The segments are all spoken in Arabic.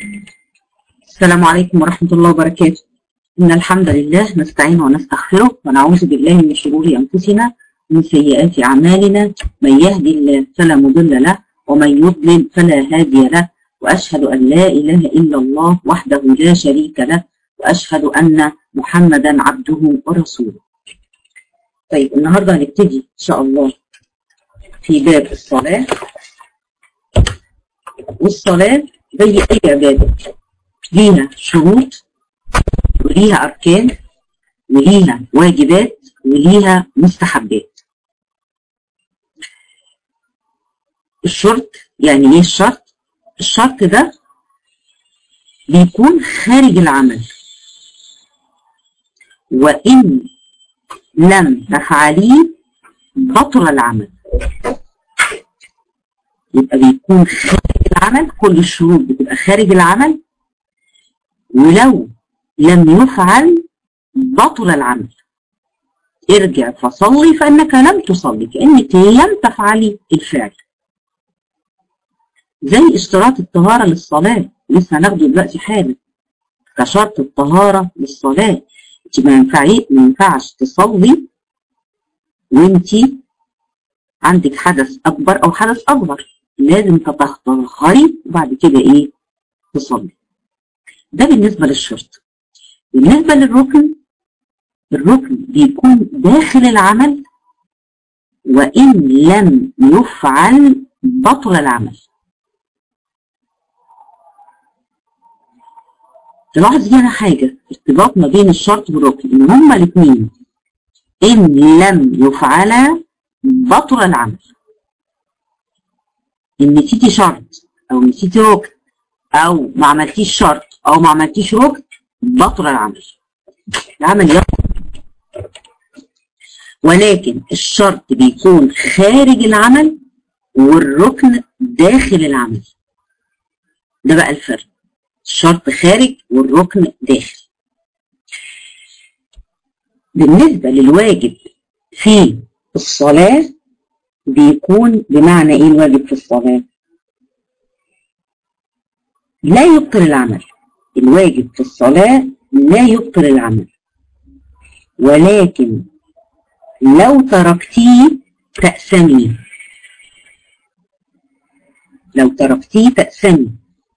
السلام عليكم ورحمة الله وبركاته. إن الحمد لله نستعين ونستغفره ونعوذ بالله من شرور أنفسنا ومن سيئات أعمالنا، من يهدي الله فلا مضل له ومن يضلل فلا هادي له، وأشهد أن لا إله إلا الله وحده لا شريك له، وأشهد أن محمدا عبده ورسوله. طيب النهاردة هنبتدي إن شاء الله في باب الصلاة. والصلاة زي أي عبادة ليها شروط وليها أركان وليها واجبات وليها مستحبات. الشرط يعني ايه الشرط؟ الشرط ده بيكون خارج العمل، وإن لم تفعليه بطل العمل. يبقى بيكون خارج العمل، كل الشروط بتبقى خارج العمل، ولو لم يفعل بطل العمل. ارجع فصلي فإنك لم تصلي، كأنك لم تفعلي الفعل. زي اشتراط الطهارة للصلاة، لسه هناخده دلوقتي حالا كشرط الطهارة للصلاة. انت ما ينفعش تصلي وانت عندك حدث أكبر أو حدث أصغر، لازم تطهري وبعد كده ايه تصلي. ده بالنسبة للشرط. بالنسبة للركن، الركن بيكون داخل العمل، وإن لم يفعل بطل العمل. تلاحظ هنا حاجة، ارتباط ما بين الشرط والركن، إن هما الاثنين إن لم يفعلا بطل العمل. إن نسيتي شرط أو نسيتي ركن أو ما عملتيش شرط أو ما عملتيش ركن بطل العمل. العمل يبطل. ولكن الشرط بيكون خارج العمل والركن داخل العمل. ده بقى الفرق، الشرط خارج والركن داخل. بالنسبة للواجب في الصلاة بيكون بمعنى ايه الواجب في الصلاة؟ لا يبطل العمل. الواجب في الصلاة لا يبطل العمل، ولكن لو تركتيه تأثمي. لو تركتيه تأثمي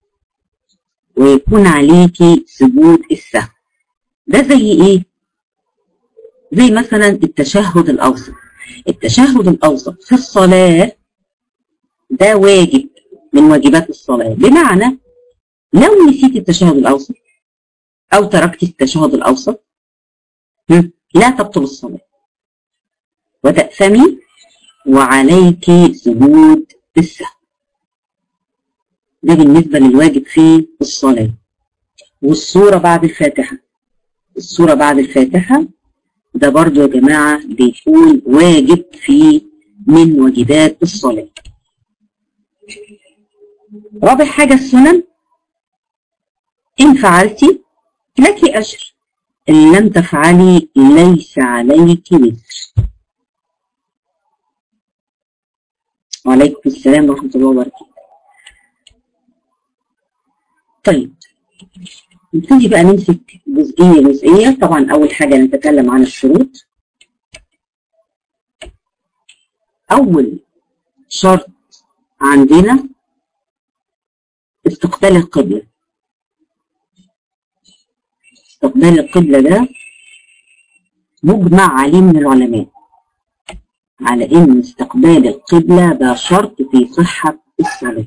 ويكون عليكي سجود السهو. ده زي ايه؟ زي مثلا التشهد الأوسط. التشهد الأوسط في الصلاة ده واجب من واجبات الصلاة، بمعنى لو نسيت التشهد الأوسط أو تركت التشهد الأوسط لا تبطل الصلاة وتأثمي وعليك سجود السهو. ده بالنسبة للواجب في الصلاة. والسورة بعد الفاتحة، السورة بعد الفاتحة ده برضو يا جماعة بيكون واجب في من واجبات الصلاة. رابع حاجة السنن. إن فعلتي لك أجر، إن لم تفعلي ليس عليك وزر. وعليكم السلام ورحمة الله وبركاته. طيب نبتدي بقى نمسك جزئية. طبعا أول حاجة نتكلم عن الشروط. أول شرط عندنا استقبال القبلة. استقبال القبلة ده مجمع عليه من العلماء على إن استقبال القبلة ده شرط في صحة الصلاة.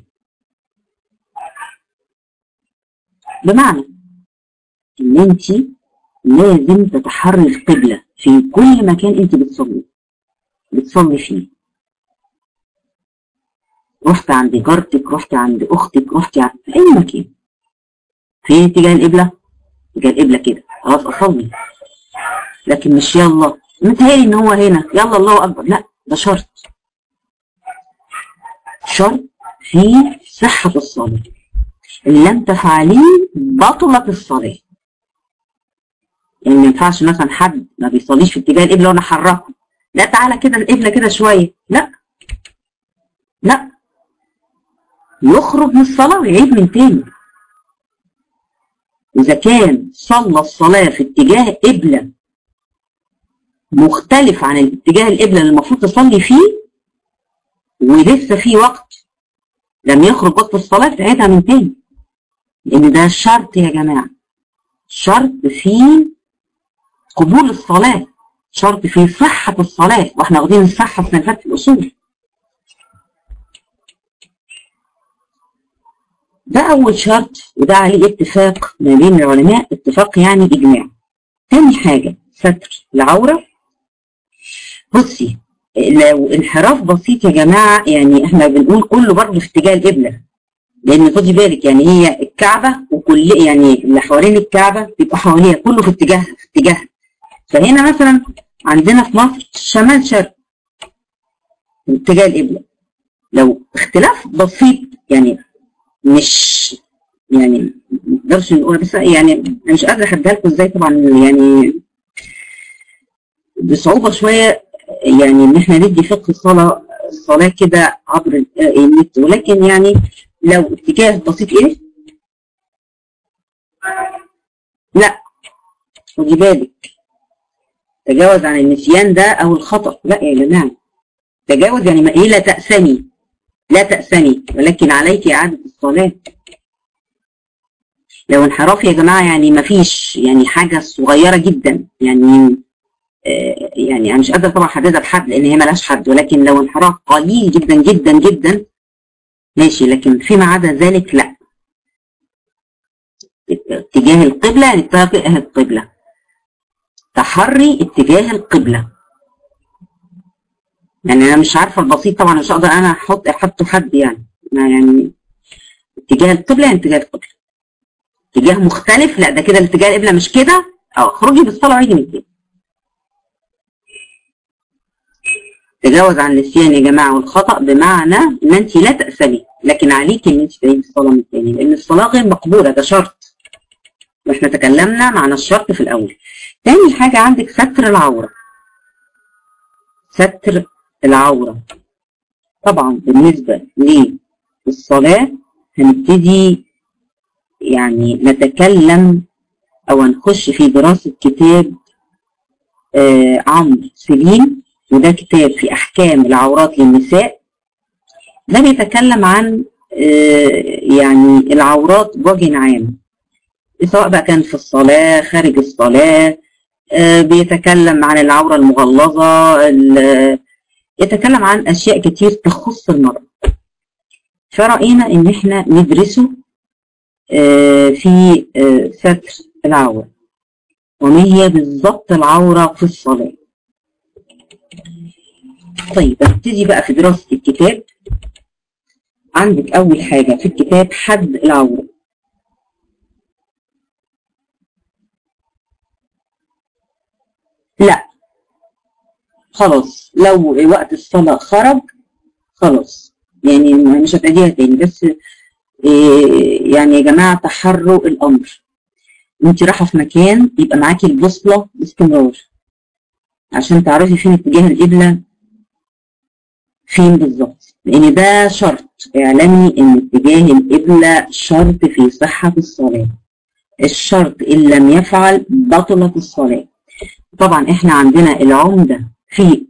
بمعنى إن أنت لازم تتحري القبلة في كل مكان أنت بتصلي فيه. رحت عند جارتك، رحت عند أختك، رحت في أي مكان، فين اتجاه القبلة؟ اتجاه القبلة كده، خلاص أصلي. لكن مش يلا متهيألي إن هو هنا يلا الله أكبر، لا، ده شرط في صحة الصلاة. إن لم تفعليه بطلت الصلاة. يعني ما ينفعش مثلا حد ما بيصليش في اتجاه القبلة وأنا أحركه، لا تعالى كده القبلة كده شوية، لا، يخرج من الصلاة ويعيد من تاني. إذا كان صلى الصلاة في اتجاه قبلة مختلف عن الاتجاه القبلة اللي المفروض تصلي فيه ولسه في وقت لم يخرج وقت الصلاة، تعيدها من تاني، لأن ده شرط يا جماعة، شرط في قبول الصلاة، شرط في صحة الصلاة، واحنا واخدين الصحة السنة اللي فاتت في الأصول. ده أول شرط، وده عليه اتفاق ما بين العلماء، اتفاق يعني إجماع. تاني حاجة ستر العورة. بصي، لو انحراف بسيط يا جماعة، يعني احنا بنقول كله برضه في اتجاه القبلة، لأن خدي بالك يعني هي الكعبة وكل يعني اللي حوالين الكعبة بيبقى حواليها كله في اتجاه. فهنا مثلا عندنا في مصر شمال شرق اتجاه القبلة، لو اختلاف بسيط يعني مش يعني ما نقدرش نقول، بس يعني انا مش قادره احددها لكم ازاي طبعا، يعني بصعوبه شويه يعني ان احنا ندي فقه الصلاه كده عبر النت، ولكن يعني لو اتجاه بسيط ايه، لا خدي بالك، تجاوز عن النسيان ده او الخطا، لا يا جماعه، تجاوز يعني ايه، لا تأسني ولكن عليك إعادة الصلاة. لو انحراف يا جماعة يعني ما فيش يعني حاجة صغيرة جدا، يعني يعني أنا مش قادرة طبعا أحددها بحد لأن هي ملهاش حد، ولكن لو انحراف قليل جدا جدا جدا ماشي، لكن فيما عدا ذلك لا. اتجاه القبلة يعني اتجاه القبلة، تحري اتجاه القبلة. يعني أنا مش عارفة البسيط طبعا، مش هقدر أنا أحطه حد يعني اتجاه القبلة يعني اتجاه القبلة. اتجاه مختلف لا، ده كده الاتجاه القبلة مش كده، اخرجي بالصلاة وعيدي من كده. تجاوز عن النسيان يا جماعة والخطأ بمعنى ان انت لا تأسمي، لكن عليك ان انت تعيدي الصلاة من تاني، لان الصلاة غير مقبولة، ده شرط، واحنا تكلمنا معنى الشرط في الاول. تاني حاجة عندك ستر العورة. ستر العورة طبعا بالنسبة للصلاة هنبتدي يعني نتكلم او هنخش في دراسة كتاب عمرو سليم، وده كتاب في احكام العورات للنساء. ده بيتكلم عن يعني العورات بوجه عام، سواء بقى كان في الصلاة خارج الصلاة، بيتكلم عن العورة المغلظة، يتكلم عن اشياء كتير تخص المرأة. فرأينا ان احنا ندرسه في ستر العورة، وما هي بالضبط العورة في الصلاة. طيب ابتدي بقى في دراسة الكتاب. عندك أول حاجة في الكتاب حد العورة. لا خلاص، لو وقت الصلاة خرج خلاص يعني مش هتعيديها تاني، بس يعني يا جماعة تحروا الأمر. انت رايحة في مكان يبقى معاكي البوصلة باستمرار عشان تعرفي فين اتجاه القبلة فين بالظبط، لأن ده شرط. اعلمي إن اتجاه القبلة شرط في صحة الصلاة، الشرط إن لم يفعل بطلت الصلاة. طبعا احنا عندنا العمدة في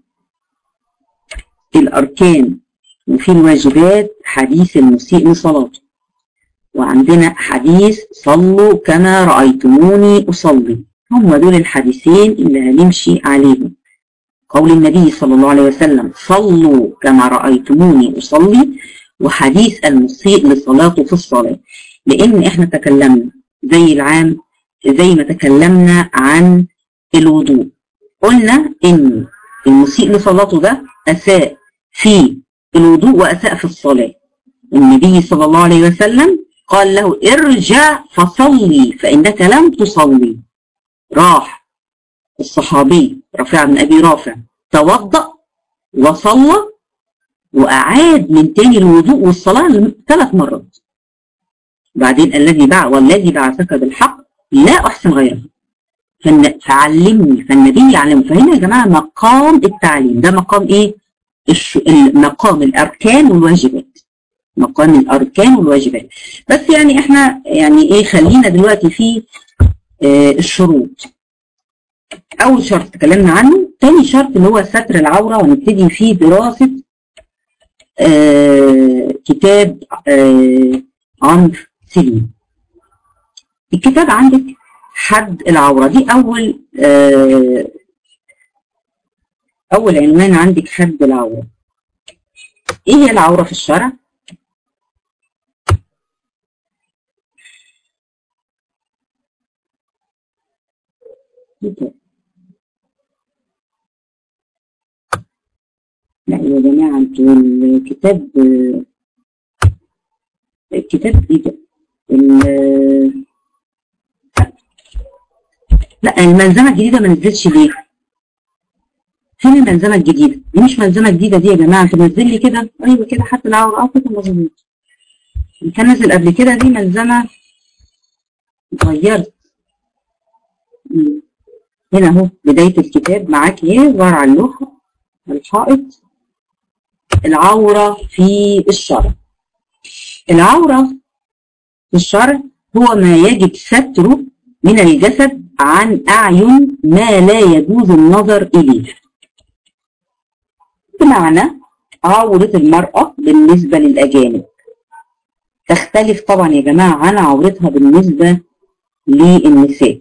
الأركان وفي الواجبات حديث المسيء لصلاته، وعندنا حديث صلوا كما رأيتموني أصلي. هم دول الحديثين اللي هنمشي عليهم. قول النبي صلى الله عليه وسلم صلوا كما رأيتموني أصلي، وحديث المسيء لصلاته في الصلاة. لأن احنا تكلمنا زي ما تكلمنا عن الوضوء، قلنا إن المسيء لصلاته ده أساء في الوضوء وأساء في الصلاة. النبي صلى الله عليه وسلم قال له ارجع فصلي فإنك لم تصلي. راح الصحابي رافع بن أبي رافع توضأ وصلى وأعاد من تاني الوضوء والصلاة 3 مرات. بعدين والذي بعثك بالحق لا أحسن غيره فعلمني، فالنبي يعلمه. فهنا يا جماعة مقام التعليم ده مقام إيه؟ مقام الأركان والواجبات. مقام الأركان والواجبات. بس يعني احنا يعني ايه، خلينا دلوقتي في الشروط. أول شرط تكلمنا عنه، تاني شرط اللي هو ستر العورة، ونبتدي فيه دراسة كتاب عمرو سليم. الكتاب عندك حد العورة، دي أول عنوان عندك حد العورة. إيه هي العورة في الشرع؟ لا يا جماعة انتوا الكتاب ايه ده؟ لا الملزمة الجديدة ما نزلتش ليه؟ فين الملزمة الجديدة؟ دي مش ملزمة جديدة دي يا جماعة، انت منزل لي كده، ايوه كده حتى العورة كده مظبوط. اللي كان نازل قبل كده دي ملزمة اتغيرت. هنا اهو بداية الكتاب معاك ايه؟ ورا اللوحة الحائط. العورة في الشرع. العورة في الشرع هو ما يجب ستره من الجسد عن أعين ما لا يجوز النظر إليه. بمعنى عورة المرأة بالنسبة للأجانب تختلف طبعا يا جماعة عن عورتها بالنسبة للنساء.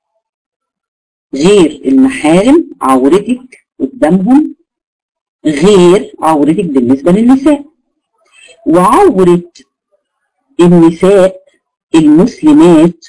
غير المحارم عورتك قدامهم غير عورتك بالنسبة للنساء. وعورة النساء المسلمات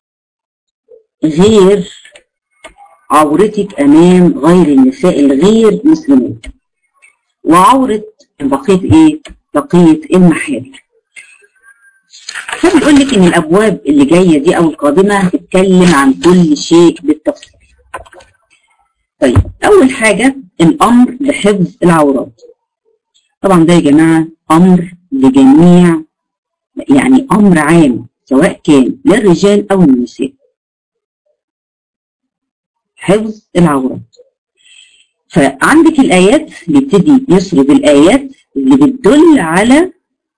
غير عورتك أمام غير النساء الغير مسلمات. وعورة بقية إيه؟ بقية المحارم. فبيقول لك إن الأبواب اللي جاية دي أو القادمة هتتكلم عن كل شيء بالتفصيل. طيب أول حاجة الأمر بحفظ العورات. طبعا ده يا جماعة أمر لجميع، يعني أمر عام سواء كان للرجال أو النساء. حفظ العورات. فعندك الآيات بيبتدي يسرد الآيات اللي بتدل على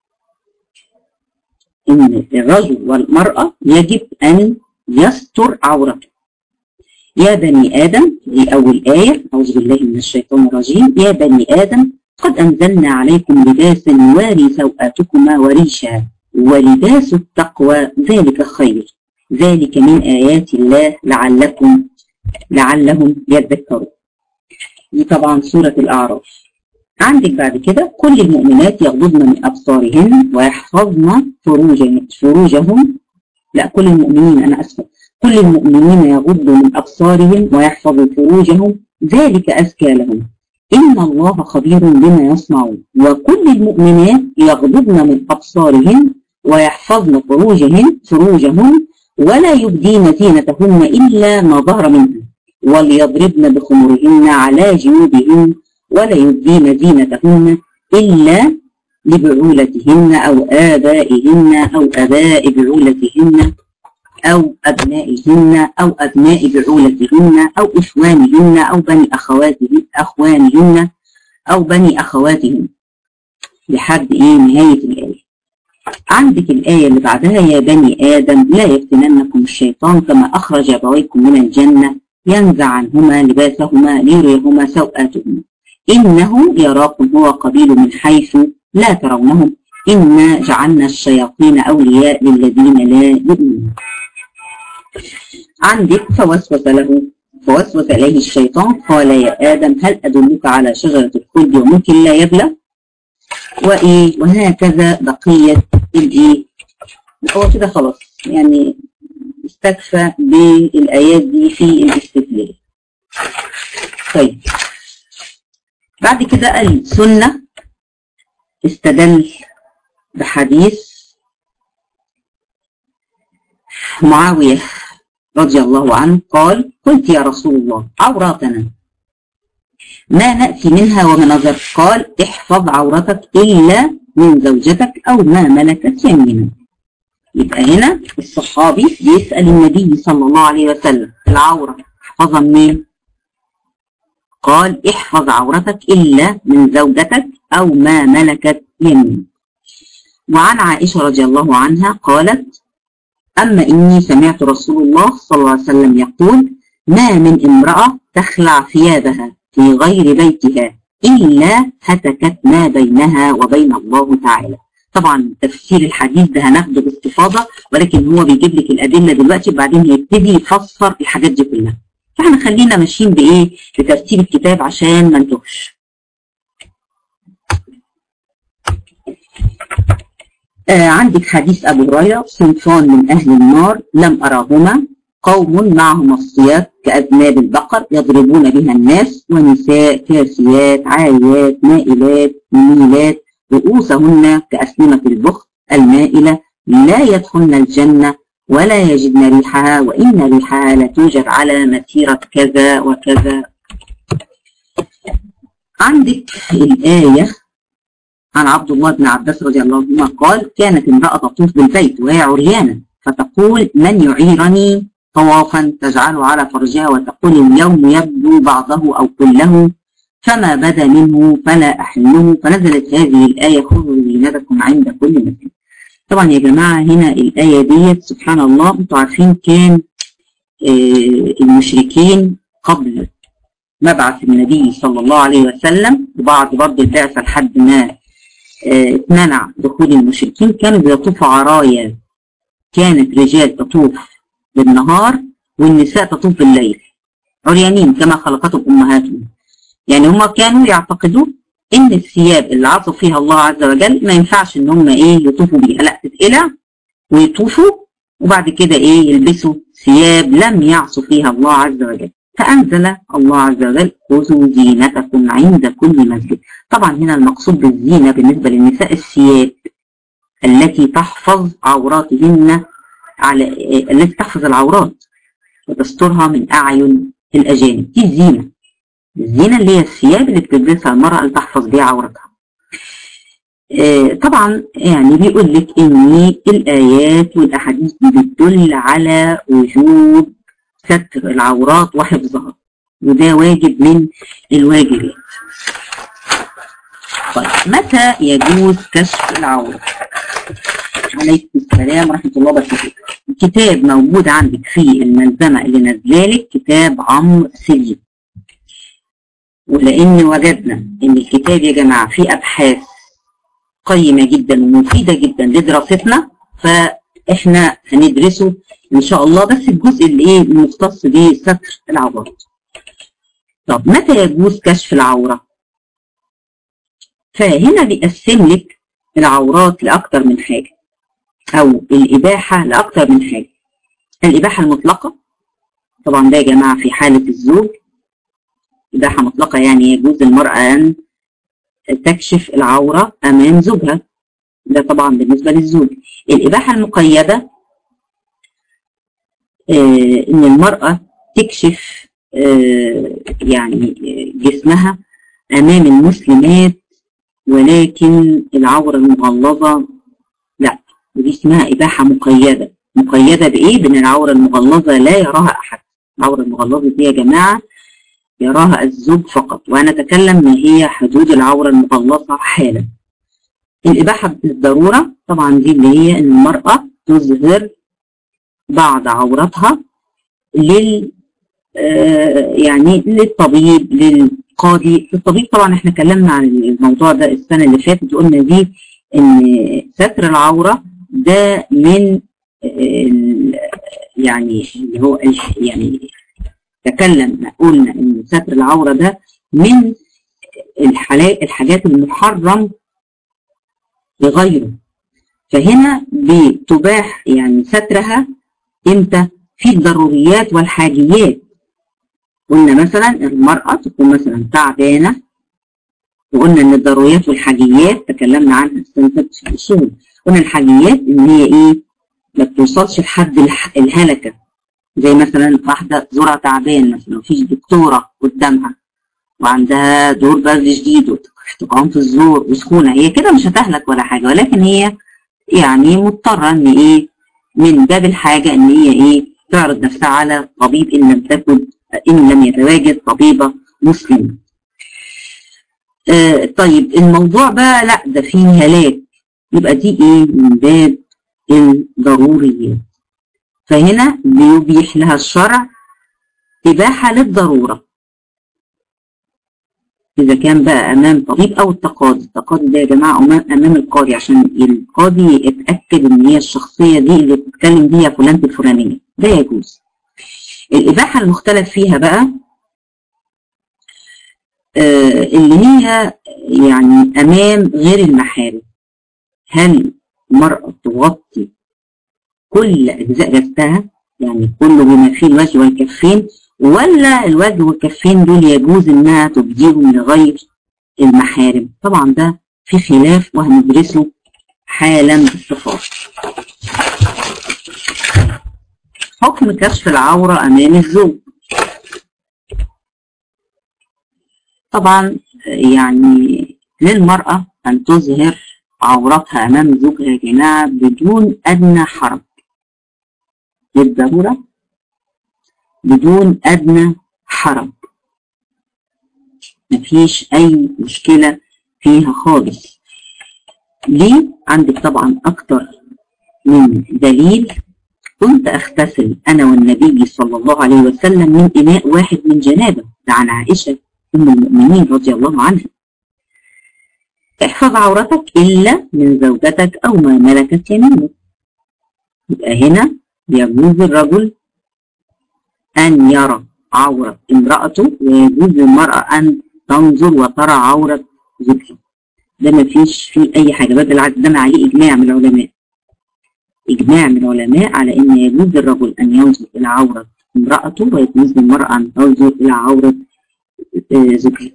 إن الرجل والمرأة يجب أن يستر عورته. يا بني آدم، دي أول آية، أعوذ بالله من الشيطان الرجيم. يا بني آدم قد أنزلنا عليكم لباسا يواري سوآتكما وريشا ولباس التقوى ذلك خير ذلك من آيات الله لعلهم يذكرون. دي طبعا سورة الأعراف. عندك بعد كده كل المؤمنات يغضضن من أبصارهن ويحفظن فروجهم. لا كل المؤمنين، أنا أسفة، كل المؤمنين يغضوا من أبصارهم ويحفظوا فروجهم ذلك أزكى لهم إن الله خبير بما يصنعون. وكل المؤمنات يغضضن من أبصارهن ويحفظن فروجهن ولا يبدين زينتهن إلا ما ظهر منها وليضربن بخمرهن على جيوبهن ولا يبدين زينتهن إلا لبعولتهن أو آبائهن أو آباء بعولتهن أو أبنائهن أو أبناء بعولتهن أو إخوانهن أو بني أخوانهن أو بني أخواتهن لحد نهاية الآية. عندك الآية اللي بعدها يا بني آدم لا يفتننكم الشيطان كما أخرج أبويكم من الجنة ينزع عنهما لباسهما ليريهما سوآتهما إنه يراكم هو قبيل من حيث لا ترونهم إنا جعلنا الشياطين أولياء للذين لا يؤمنون. عندك فوسوس إليه الشيطان قال يا آدم هل أدلك على شجرة الخلد وملك لا يبلى وهكذا بقية هو كده خلاص يعني استكفى بالآيات دي في الاستدلال. طيب بعد كده السنة استدل بحديث معاوية رضي الله عنه قال قلت يا رسول الله عوراتنا ما نأتي منها ومنظر؟ قال احفظ عورتك إلا من زوجتك أو ما ملكت يمينك. يبقى هنا الصحابي بيسأل النبي صلى الله عليه وسلم العورة احفظها منين؟ قال احفظ عورتك إلا من زوجتك أو ما ملكت يمينك. وعن عائشة رضي الله عنها قالت: أما إني سمعت رسول الله صلى الله عليه وسلم يقول: ما من امرأة تخلع ثيابها في غير بيتها إلا هتكت ما بينها وبين الله تعالى. طبعا تفسير الحديث ده هناخده باستفاضة، ولكن هو بيجيب لك الأدلة دلوقتي وبعدين هيبتدي يفسر الحاجات دي كلها. فاحنا خلينا ماشيين بإيه؟ بترتيب الكتاب عشان ما نتوهش. عندك حديث أبو هريرة: صنفان من أهل النار لم أراهما، قوم معهم الصياد كأذناب البقر يضربون بها الناس، ونساء كاسيات عاريات مائلات مميلات رؤوسهن كأسنمة البخت المائلة لا يدخلن الجنة ولا يجدن ريحها، وإن ريحها لتوجد على مسيرة كذا وكذا. عندك الآية عن عبد الله بن عباس رضي الله عنهما قال: كانت امرأة تطوف بالبيت وهي عريانة فتقول: من يعيرني طوافا، تجعله على فرجها وتقول: اليوم يبدو بعضه أو كله، فما بدا منه فلا أحله. فنزلت هذه الآية: خذوا زينتكم عند كل مسجد. طبعا يا جماعة هنا الآية ديت سبحان الله، انتوا عارفين كان المشركين قبل مبعث النبي صلى الله عليه وسلم وبعد برضه البعثة لحد ما اتمنع دخول المشركين، كانوا بيطوفوا عرايا. كانت رجال تطوف بالنهار والنساء تطوف بالليل عريانين كما خلقتهم أمهاتهم. يعني هم كانوا يعتقدوا ان الثياب اللي عصوا فيها الله عز وجل ما ينفعش ان هم يطوفوا بيها، لا تتقلع ويطوفوا وبعد كده يلبسوا ثياب لم يعصوا فيها الله عز وجل. فأنزل الله عز وجل: خذوا زينتكم عند كل مسجد. طبعا هنا المقصود بالزينة بالنسبة للنساء الثياب التي تحفظ عوراتهن، التي تحفظ العورات وتسترها من أعين الأجانب. دي الزينة. الزينة اللي هي الثياب اللي بتلبسها المرأة اللي تحفظ بيها عورتها. طبعا يعني بيقول لك ان الآيات والأحاديث دي بتدل على وجوب ستر العورات وحفظها، وده واجب من الواجبات. طيب متى يجوز كشف العورة؟ عليكم السلام ورحمة الله وبركاته. الكتاب موجود عندك في الملزمة اللي نزلالك، كتاب عمرو سليم. ولأن وجدنا إن الكتاب يا جماعة فيه أبحاث قيمة جدا ومفيدة جدا لدراستنا، فإحنا هندرسه إن شاء الله، بس الجزء اللي المختص بستر العورات. طب متى يجوز كشف العورة؟ فهنا بيقسم لك العورات لأكثر من حاجة، أو الإباحة لأكثر من حاجة. الإباحة المطلقة طبعا ده يا جماعة في حالة الزوج، إباحة مطلقة يعني يجوز المرأة أن تكشف العورة أمام زوجها، ده طبعا بالنسبة للزوج. الإباحة المقيدة إن المرأة تكشف يعني جسمها أمام المسلمات، ولكن العورة المغلظة لا، ودي اسمها إباحة مقيدة. مقيدة بإيه؟ بأن العورة المغلظة لا يراها أحد. العورة المغلظة دي يا جماعة يراها الزوج فقط، وأنا أتكلم ما هي حدود العورة المغلظة حالا. الإباحة بالضرورة طبعا دي اللي هي أن المرأة تظهر بعض عورتها يعني للطبيب، للقاضي. الطبيب طبعا احنا اتكلمنا عن الموضوع ده السنة اللي فاتت، قلنا دي ان ستر العورة ده من يعني اللي هو يعني قلنا ان ستر العورة ده من الحاجات المحرم لغيره. فهنا بتباح يعني سترها امتى؟ في الضروريات والحاجيات. قلنا مثلا المرأة تكون مثلا تعبانة، وقلنا ان الضروريات والحاجيات تكلمنا عنها السنة اللي فاتت في الأصول. قلنا الحاجيات ان هي ما بتوصلش لحد الهلكة، زي مثلا واحدة زورها تعبان مثلا ومفيش دكتورة قدامها وعندها دور برد شديد واحتقان في الزور وسخونة، هي كده مش هتهلك ولا حاجة، ولكن هي يعني مضطرة ان من باب الحاجة ان هي تعرض نفسها على طبيب إن لم يتواجد طبيبة مسلمة. طيب الموضوع بقى لا، ده فيه هلاك، يبقى دي ايه؟ من باب الضروريات. فهنا بيبيح لها الشرع إباحة للضرورة، إذا كان بقى أمام طبيب أو التقاضي. التقاضي ده يا جماعة أمام القاضي، عشان القاضي يتأكد إن هي الشخصية دي اللي بتتكلم دي هي فلانة الفلانية، ده يجوز. الإباحة المختلف فيها بقى اللي هي يعني أمام غير المحارم. هل المرأة تغطي كل أجزاء جسدها، يعني كله بما فيه الوجه والكفين، ولا الوجه والكفين دول يجوز إنها تبديهم لغير المحارم؟ طبعا ده في خلاف وهندرسه حالا باستفاضة. حكم كشف العورة أمام الزوج. طبعا يعني للمرأة أن تظهر عورتها أمام زوجها يا جماعة بدون أدنى حرج، للضرورة، بدون أدنى حرج، مفيش أي مشكلة فيها خالص. ليه؟ عندك طبعا أكتر من دليل. كنت أغتسل أنا والنبي صلى الله عليه وسلم من إناء واحد من جنابة، ده عن عائشة أم المؤمنين رضي الله عنها. احفظ عورتك إلا من زوجتك أو ما ملكت يمينك. يبقى هنا يجوز الرجل أن يرى عورة امرأته، ويجوز للمرأة أن تنظر وترى عورة زوجها. ده ما فيش فيه أي حاجة، بل بالعكس ده عليه إجماع من العلماء، إجماع من العلماء على أن يجوز للرجل أن ينظر إلى عورة امرأته، ويجوز للمرأة أن تنظر إلى عورة زوجها.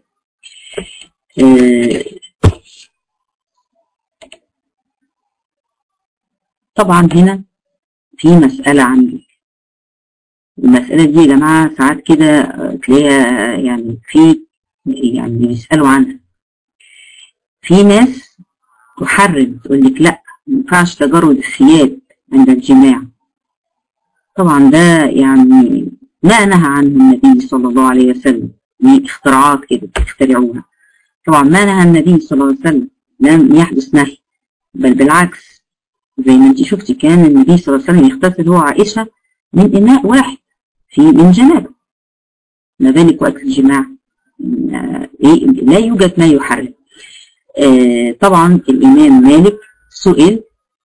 طبعا هنا في مسألة عندي، المسألة دي يا جماعة ساعات كده تلاقيها يعني بيسألوا عنها. في ناس تحرم، تقول لك لا ما ينفعش تجرد الثياب عند الجماع. طبعا ده يعني ما نهى عنه النبي صلى الله عليه وسلم، دي اختراعات كده بيخترعوها. طبعا ما نهى النبي صلى الله عليه وسلم لم يحدث نهي، بل بالعكس زي ما انت شفتي كان النبي صلى الله عليه وسلم يغتسل هو عائشة من إناء واحد من جنابه، ما بالك وقت الجماع لا يوجد ما يحرم. طبعا الإمام مالك سئل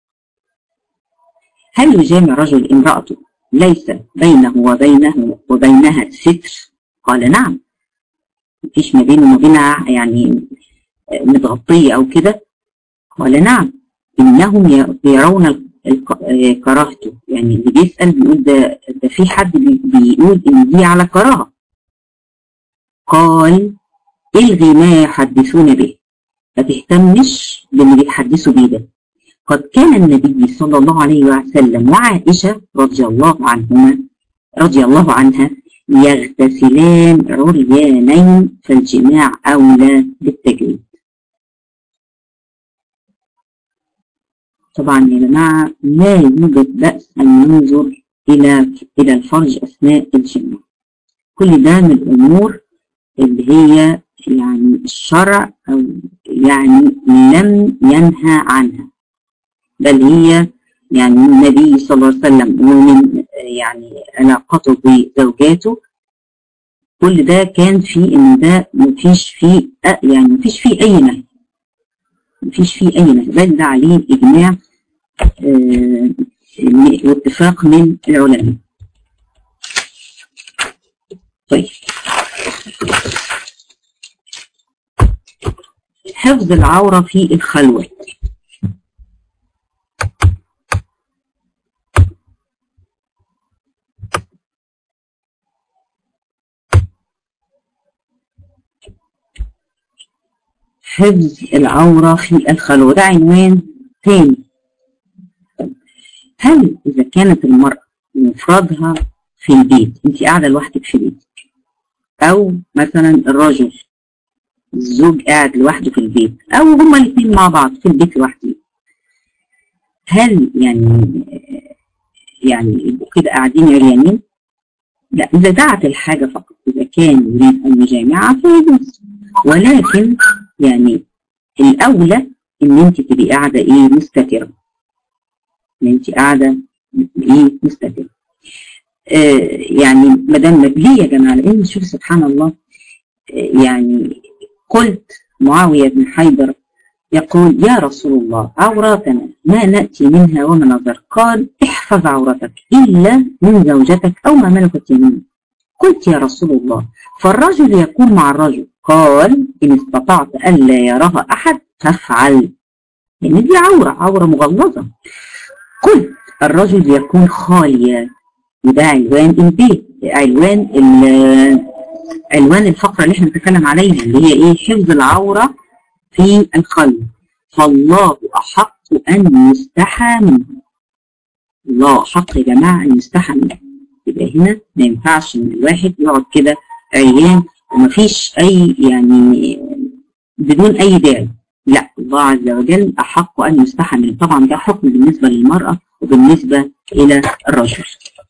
هل يجامع رجل امرأته ليس بينه وبينها ستر؟ قال نعم، مفيش ما بينه وبينها يعني متغطية أو كده. قال نعم، إنهم يرون كراهته. يعني اللي بيسأل بيقول ده في حد بيقول إن دي على كراهة. قال الغي ما يحدثون به، ما تهتمش باللي بيتحدثوا بيه ده. قد كان النبي صلى الله عليه وسلم وعائشة رضي الله عنها يغتسلان عريانين، فالجماع أولى بالتجويد. طبعا يا جماعة لا يوجد بأس أن ينظر إلى الفرج أثناء الجماع. كل ده من الأمور اللي هي يعني الشرع أو يعني لم ينهى عنها، بل هي يعني النبي صلى الله عليه وسلم ومن يعني علاقته بزوجاته كل ده كان فيه إن ده مفيش فيه أي نهي، بل ده عليه إجماع واتفاق من العلماء. طيب، حفظ العورة في الخلوة. حفظ العورة في الخلوة ده عنوان ثاني. هل إذا كانت المرأة مفردها في البيت، انت قاعدة لوحدك في بيتك، أو مثلا الرجل الزوج قاعد لوحده في البيت، أو هما الاثنين مع بعض في البيت لوحدهم، هل يعني يبقوا كده قاعدين عريانين؟ لا، إذا دعت الحاجة فقط. إذا كان يريد المجامعة فيجوز، ولكن يعني الأولى ان انت تبقي قاعده ايه مستتره، ان انت قاعده ايه مستتره. يعني ما دام ليه يا جماعه؟ لان شوف سبحان الله، يعني قلت معاويه بن حيدر يقول يا رسول الله عوراتنا ما نأتي منها وما نظر، قال احفظ عورتك إلا من زوجتك أو ما ملكت يمينك. قلت يا رسول الله فالرجل يكون مع الرجل، قال إن استطعت ألا يراها أحد فافعل، يعني دي عورة مغلظة. قلت الرجل يكون خاليا، وده عنوان البيت، عنوان الفقرة اللي احنا بنتكلم عليها اللي هي ايه؟ حفظ العورة في الخلوة. فالله أحق أن يستحى منه، الله أحق يا جماعة أن يستحى منه. يبقى هنا ما ينفعش إن الواحد يقعد كده عيان ومفيش أي يعني بدون أي داعي، لا، الله عز وجل أحق أن يستحى منه. طبعا ده حكم بالنسبة للمرأة وبالنسبة إلى الرجل.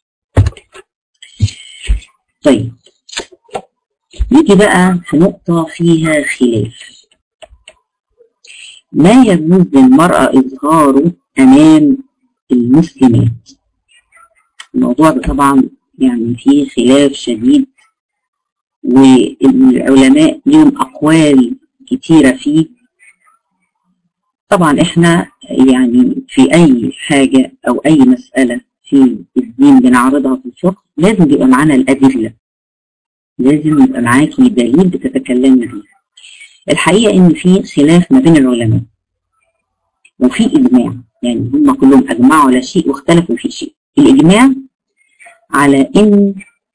طيب نيجي بقى في نقطة فيها خلاف. ما يجوز للمرأة إظهاره أمام المسلمات. الموضوع ده طبعا يعني فيه خلاف شديد، والعلماء لهم أقوال كتيرة فيه. طبعا احنا يعني في أي حاجة أو أي مسألة في الدين بنعرضها في الفقه لازم يبقى معانا الأدلة، لازم يبقى معاكي دليل بتتكلمي بيه. الحقيقة إن في خلاف ما بين العلماء وفي إجماع، يعني هم كلهم أجمعوا على شيء واختلفوا في شيء. الإجماع على إن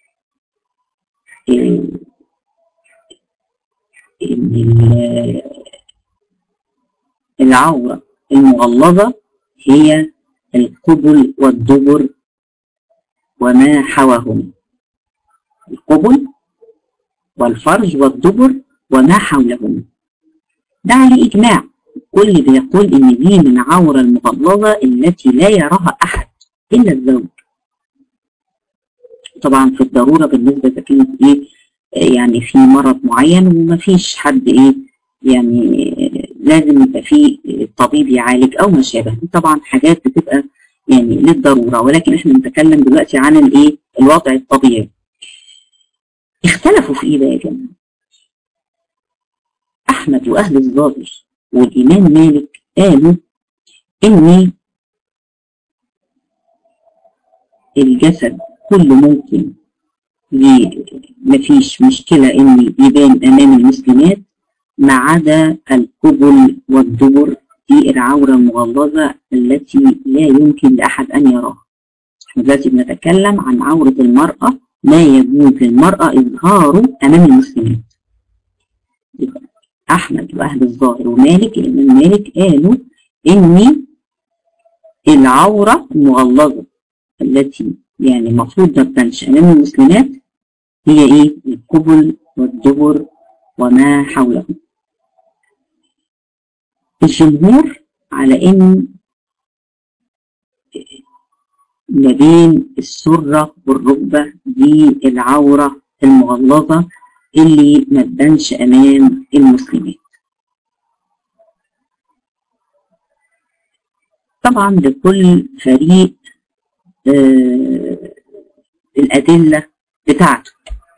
العورة المغلظة هي القبل والدبر وما حواهما، القبل والفرج والدبر وما حولهما، ده عليه إجماع. كل بيقول إن دي من العورة المغلظة التي لا يراها أحد إلا الزوج. طبعا في الضرورة بالنسبة إذا كانت إيه يعني في مرض معين وما فيش حد إيه يعني لازم يبقى فيه طبيب يعالج أو ما شابه، طبعا حاجات بتبقى يعني للضرورة، ولكن إحنا بنتكلم دلوقتي عن الإيه الوضع الطبيعي. اختلفوا في إيه بقى يا جماعة؟ أحمد وأهل الظاهر والإمام مالك قالوا إن الجسد كله ممكن مفيش مشكلة إن يبان أمام المسلمات ما عدا القبل والدبر، دي العورة المغلظة التي لا يمكن لأحد أن يراها. احنا دلوقتي بنتكلم عن عورة المرأة، ما يجوز للمرأة إظهاره أمام المسلمات. أحمد وأهل الظاهر ومالك الإمام مالك قالوا إن العورة المغلظة التي يعني المفروض ما تبانش أمام المسلمات هي إيه؟ القبل والدبر وما حوله. الجمهور على إن ما بين السرة والركبة دي العورة المغلظة اللي ما تبانش أمام المسلمات. طبعا لكل فريق الأدلة بتاعته.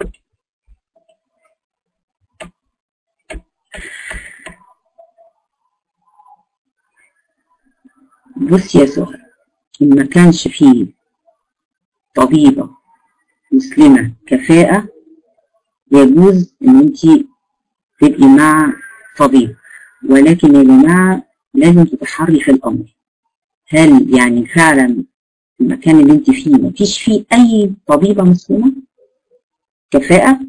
بص يا سهى، إن ما كانش فيه طبيبة مسلمة كفاءة يجوز إن أنت تبقي مع طبيب، ولكن يا جماعة لازم تتحري في الأمر. هل يعني فعلا المكان اللي أنت فيه ما فيش فيه أي طبيبة مسلمة كفاءة؟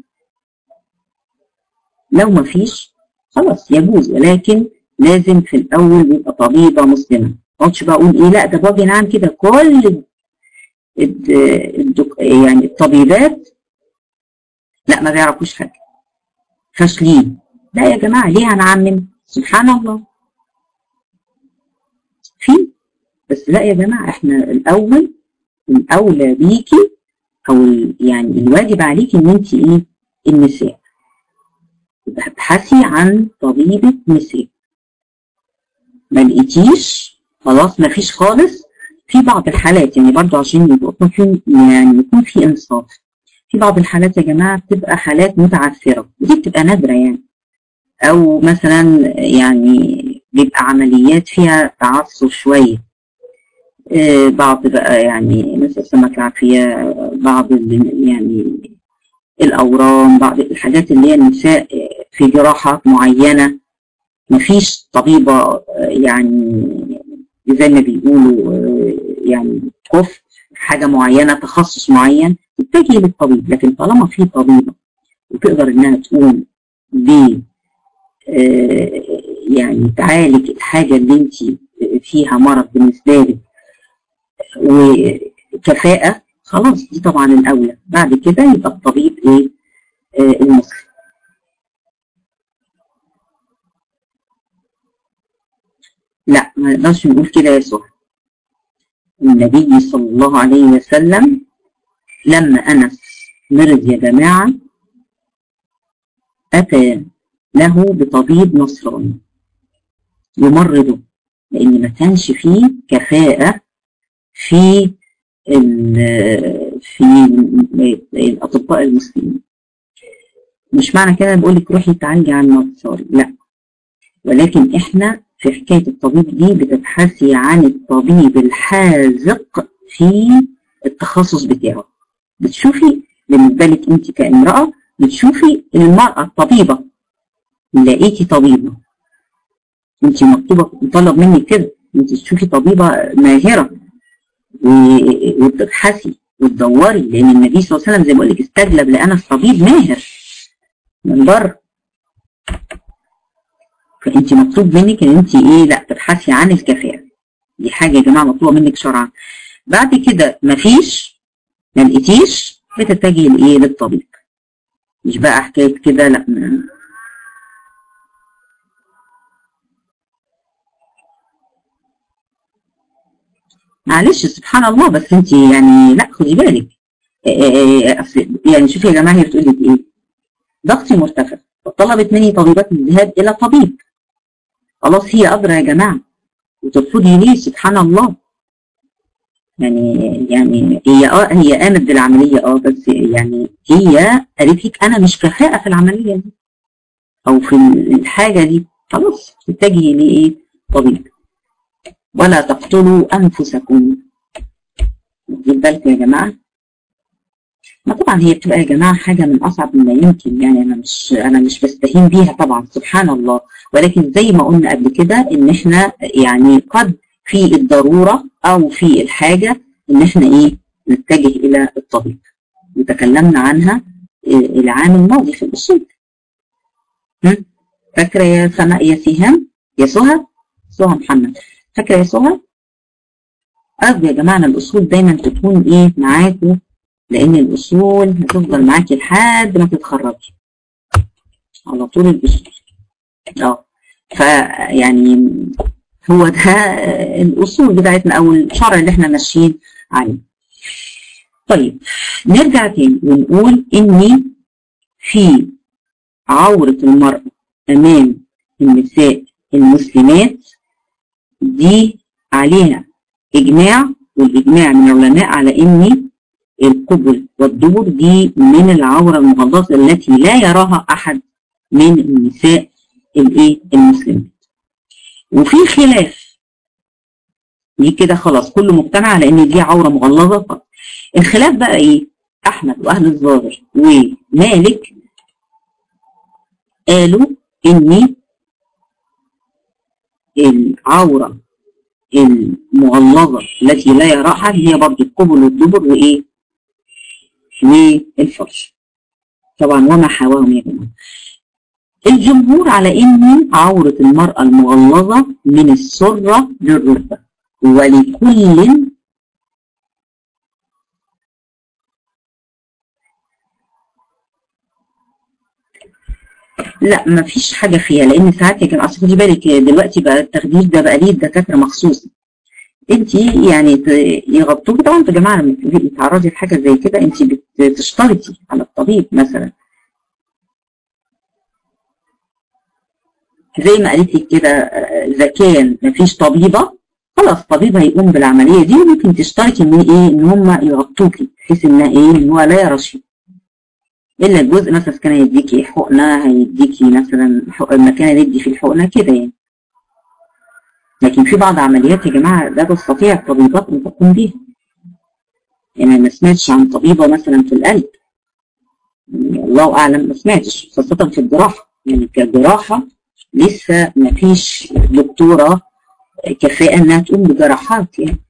لو ما فيش خلاص يجوز، ولكن لازم في الأول يبقى طبيبة مسلمة. ما اقعدش بقى أقول إيه لا ده بوجه نعم كده كل يعني الطبيبات لا ما بيعرفوش حاجة فاشلين. لا يا جماعة ليه هنعمم؟ سبحان الله في، بس لا يا جماعة احنا الأول الأولى بيكي أو يعني الواجب عليكي إن أنت إيه النساء، تبحثي عن طبيبة نساء. ما لقيتيش خلاص ما فيش خالص. في بعض الحالات يعني برضو عشان يكون في انصاف، في بعض الحالات يا جماعه بتبقى حالات متعثره، ودي بتبقى نادره يعني، او مثلا يعني بيبقى عمليات فيها تعثر شويه. بعض بقى يعني مثل سمك العافيه، بعض يعني الاورام، بعض الحاجات اللي هي النساء في جراحات معينه مفيش طبيبه يعني زي ما بيقولوا يعني كفء حاجه معينه، تخصص معين، تتجهي للطبيب. لكن طالما في طبيبه وتقدر انها تقوم ب يعني تعالج الحاجه اللي انت فيها مرض بالنسبه لك وكفاءه، خلاص دي طبعا الاولى. بعد كده يبقى الطبيب ايه المسلم. لا ما نقدرش نقول كده يا سهى. النبي صلى الله عليه وسلم لما أنس مرض يا جماعة أتى له بطبيب نصراني يمرضه، لأن ما كانش فيه كفاءة في في الأطباء المسلمين. مش معنى كده بقول لك روحي تعالجي عن المرض، لا، ولكن احنا في حكاية الطبيب دي بتبحثي عن الطبيب الحاذق في التخصص بتاعه. بتشوفي بالنسبة لك انت كامرأة، بتشوفي المرأة الطبيبة، لقيتي طبيبة انت مطلب منك كده، انت تشوفي طبيبة ماهرة وتبحثي وتدوري، لان النبي صلى الله عليه وسلم زي ما بقول لك استجلب لأنس طبيب ماهر من بره. فانت مطلوب منك ان انت ايه، لا تبحثي عن الكفاءة، دي حاجة يا جماعة مطلوبة منك شرعا. بعد كده مفيش، ما لقيتيش، بتتجهي لايه، للطبيب. مش بقى حكاية كده لا معلش سبحان الله. بس انت يعني لا خدي بالك، يعني شوفي يا جماعة هي بتقول لك ايه، ضغطي مرتفع وطلبت مني طبيبات الذهاب الى طبيب. خلاص هي قادرة يا جماعة، وترفضي ليه؟ سبحان الله. يعني هي قامت بالعملية بس يعني هي قالت لك انا مش كفاءة في العملية دي او في الحاجة دي، خلاص تتجهي لايه، طبيب. ولا تقتلوا انفسكم، واخدين بالكم يا جماعة. ما طبعا هي بتبقى يا جماعة حاجة من أصعب ما يمكن، يعني أنا مش بستهين بيها طبعا سبحان الله، ولكن زي ما قلنا قبل كده إن إحنا يعني قد في الضرورة أو في الحاجة إن إحنا إيه نتجه إلى الطبيب، وتكلمنا عنها العام الماضي في الأصول. فاكرة يا سماء يا سهام يا سهى محمد، فاكرة يا سهى؟ قصدي يا جماعة الأصول دايما تكون إيه معاكم، لأن الأصول هتفضل معاكي لحد ما تتخرجي على طول الأصول. فيعني هو ده الأصول بتاعتنا أو الشرع اللي احنا ماشيين عليه. طيب نرجع تاني ونقول إني في عورة المرأة أمام النساء المسلمات دي عليها إجماع، والإجماع من العلماء على إن القبل والدبر دي من العورة المغلظة التي لا يراها أحد من النساء المسلمات. وفي خلاف دي كده خلاص كله مجتمع على ان دي عورة مغلظة فقط. الخلاف بقى ايه؟ احمد واهل الظاهر ومالك قالوا ان العورة المغلظة التي لا يراها هي برضه القبل والدبر والفرش طبعا وما حواهم يا جماعه. الجمهور على ان عورة المرأة المغلظة من السرة للركبة، ولكل لا ما فيش حاجة فيها، لان ساعات يا جماعة خدي بالك دلوقتي بقى التخدير ده بقى ليه دكاترة مخصوص، انت يعني يغطوك طبعا يا جماعة. لما تتعرضي لحاجة زي كده انت بتشترطي على الطبيب مثلا زي ما قالت لك كده، اذا كان مفيش طبيبه خلاص طبيب هيقوم بالعمليه دي، وممكن تشتركي ان ايه ان هم يغطوكي بحيث ان ايه ان هو لا يرى شيء الا الجزء، مثلا كان هيديكي حقنه، هيديكي مثلا المكان اللي يدي في الحقنه كده يعني. لكن في بعض عمليات يا جماعه لا تستطيع الطبيبات ان تقوم بيها. يعني ما سمعتش عن طبيبه مثلا في القلب، الله اعلم ما سمعتش، خاصه في الجراحه. يعني كجراحه لسه ما فيش دكتوره كفاءه انها تقوم بجراحات يعني،